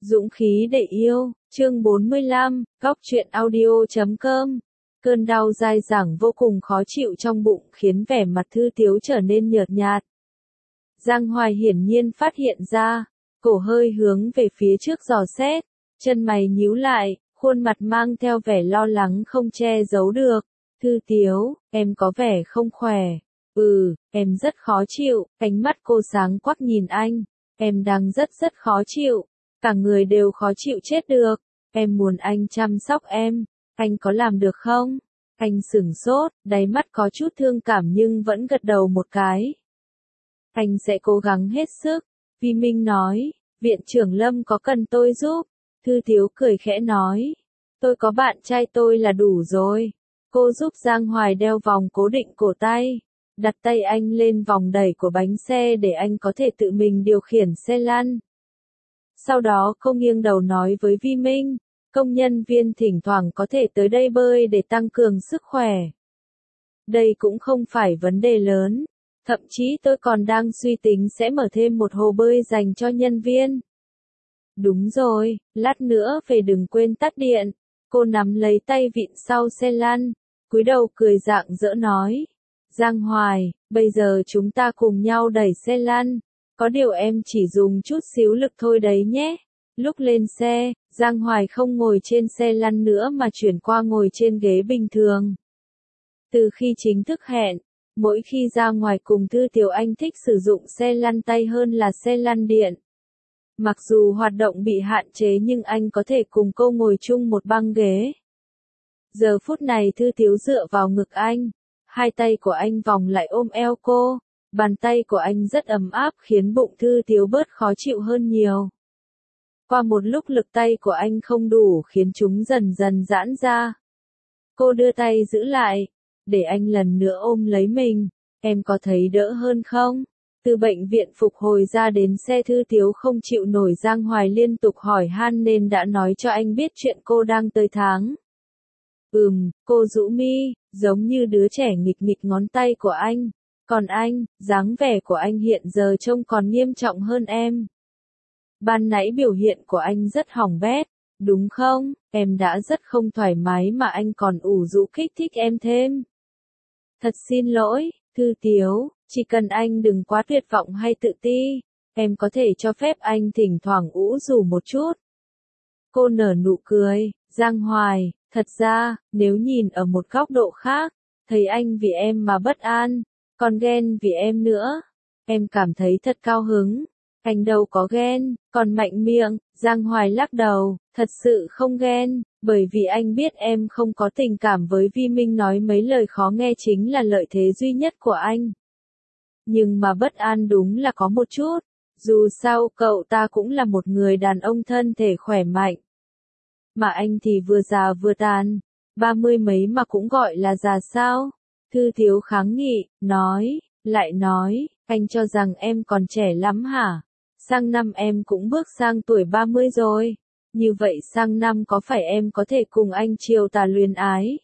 Dũng khí để yêu, chương 45, góc truyện audio.com. Cơn đau dai dẳng vô cùng khó chịu trong bụng khiến vẻ mặt Thư Tiếu trở nên nhợt nhạt. Giang Hoài hiển nhiên phát hiện ra, cổ hơi hướng về phía trước dò xét, chân mày nhíu lại, khuôn mặt mang theo vẻ lo lắng không che giấu được. Thư Tiếu, em có vẻ không khỏe. Em rất khó chịu, ánh mắt cô sáng quắc nhìn anh. Em đang rất khó chịu, cả người đều khó chịu chết được. Em muốn anh chăm sóc em, anh có làm được không? Anh sửng sốt, đáy mắt có chút thương cảm nhưng vẫn gật đầu một cái. Anh sẽ cố gắng hết sức, Vi Minh nói, viện trưởng Lâm có cần tôi giúp? Thư Tiếu cười khẽ nói, tôi có bạn trai tôi là đủ rồi. Cô giúp Giang Hoài đeo vòng cố định cổ tay, đặt tay anh lên vòng đẩy của bánh xe để anh có thể tự mình điều khiển xe lăn. Sau đó cô nghiêng đầu nói với Vi Minh, công nhân viên thỉnh thoảng có thể tới đây bơi để tăng cường sức khỏe. Đây cũng không phải vấn đề lớn, thậm chí tôi còn đang suy tính sẽ mở thêm một hồ bơi dành cho nhân viên. Đúng rồi, lát nữa về đừng quên tắt điện. Cô nắm lấy tay vịn sau xe lăn, cúi đầu cười rạng rỡ nói, Giang Hoài, bây giờ chúng ta cùng nhau đẩy xe lăn. Có điều em chỉ dùng chút xíu lực thôi đấy nhé. Lúc lên xe, Giang Hoài không ngồi trên xe lăn nữa mà chuyển qua ngồi trên ghế bình thường. Từ khi chính thức hẹn, mỗi khi ra ngoài cùng Thư Tiếu anh thích sử dụng xe lăn tay hơn là xe lăn điện. Mặc dù hoạt động bị hạn chế nhưng anh có thể cùng cô ngồi chung một băng ghế. Giờ phút này Thư Tiếu dựa vào ngực anh, hai tay của anh vòng lại ôm eo cô. Bàn tay của anh rất ấm áp khiến bụng Thư Tiếu bớt khó chịu hơn nhiều. Qua một lúc lực tay của anh không đủ khiến chúng dần dần giãn ra. Cô đưa tay giữ lại, để anh lần nữa ôm lấy mình. Em có thấy đỡ hơn không? Từ bệnh viện phục hồi ra đến xe Thư Tiếu không chịu nổi, Giang Hoài liên tục hỏi han nên đã nói cho anh biết chuyện cô đang tới tháng. Cô rũ mi, giống như đứa trẻ nghịch nghịch ngón tay của anh. Còn anh, dáng vẻ của anh hiện giờ trông còn nghiêm trọng hơn em. Ban nãy biểu hiện của anh rất hỏng bét, đúng không? Em đã rất không thoải mái mà anh còn ủ rũ kích thích em thêm. Thật xin lỗi, Thư Tiếu, chỉ cần anh đừng quá tuyệt vọng hay tự ti, em có thể cho phép anh thỉnh thoảng ủ rũ một chút. Cô nở nụ cười, Giang Hoài, thật ra, nếu nhìn ở một góc độ khác, thấy anh vì em mà bất an. Còn ghen vì em nữa. Em cảm thấy thật cao hứng. Anh đâu có ghen, còn mạnh miệng. Giang Hoài lắc đầu, thật sự không ghen, bởi vì anh biết em không có tình cảm với Vi Minh, nói mấy lời khó nghe chính là lợi thế duy nhất của anh. Nhưng mà bất an đúng là có một chút. Dù sao cậu ta cũng là một người đàn ông thân thể khỏe mạnh. Mà anh thì vừa già vừa tàn, 30 mấy mà cũng gọi là già sao? Thư Tiếu kháng nghị, lại nói, anh cho rằng em còn trẻ lắm hả? Sang năm em cũng bước sang tuổi 30 rồi. Như vậy sang năm có phải em có thể cùng anh chiều tà luyến ái?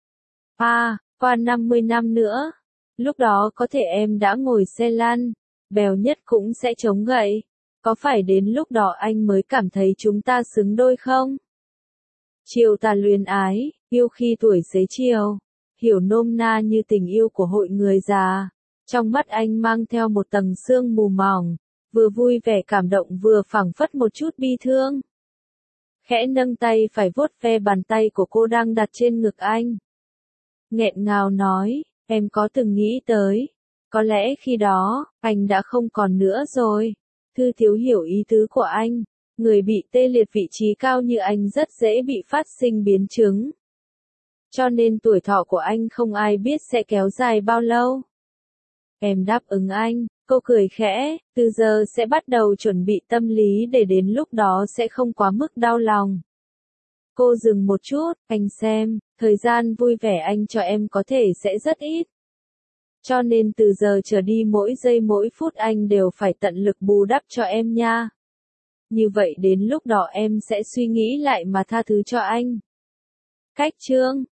Qua 50 năm nữa. Lúc đó có thể em đã ngồi xe lăn, bèo nhất cũng sẽ chống gậy. Có phải đến lúc đó anh mới cảm thấy chúng ta xứng đôi không? Chiều tà luyến ái, yêu khi tuổi xế chiều. Hiểu nôm na như tình yêu của hội người già. Trong mắt anh mang theo một tầng sương mù mỏng, vừa vui vẻ cảm động vừa phảng phất một chút bi thương. Khẽ nâng tay phải vuốt ve bàn tay của cô đang đặt trên ngực anh. Nghẹn ngào nói, em có từng nghĩ tới, có lẽ khi đó, anh đã không còn nữa rồi. Thư Tiếu hiểu ý tứ của anh, người bị tê liệt vị trí cao như anh rất dễ bị phát sinh biến chứng. Cho nên tuổi thọ của anh không ai biết sẽ kéo dài bao lâu. Em đáp ứng anh, cô cười khẽ, từ giờ sẽ bắt đầu chuẩn bị tâm lý để đến lúc đó sẽ không quá mức đau lòng. Cô dừng một chút, anh xem, thời gian vui vẻ anh cho em có thể sẽ rất ít. Cho nên từ giờ trở đi mỗi giây mỗi phút anh đều phải tận lực bù đắp cho em nha. Như vậy đến lúc đó em sẽ suy nghĩ lại mà tha thứ cho anh. Cách chương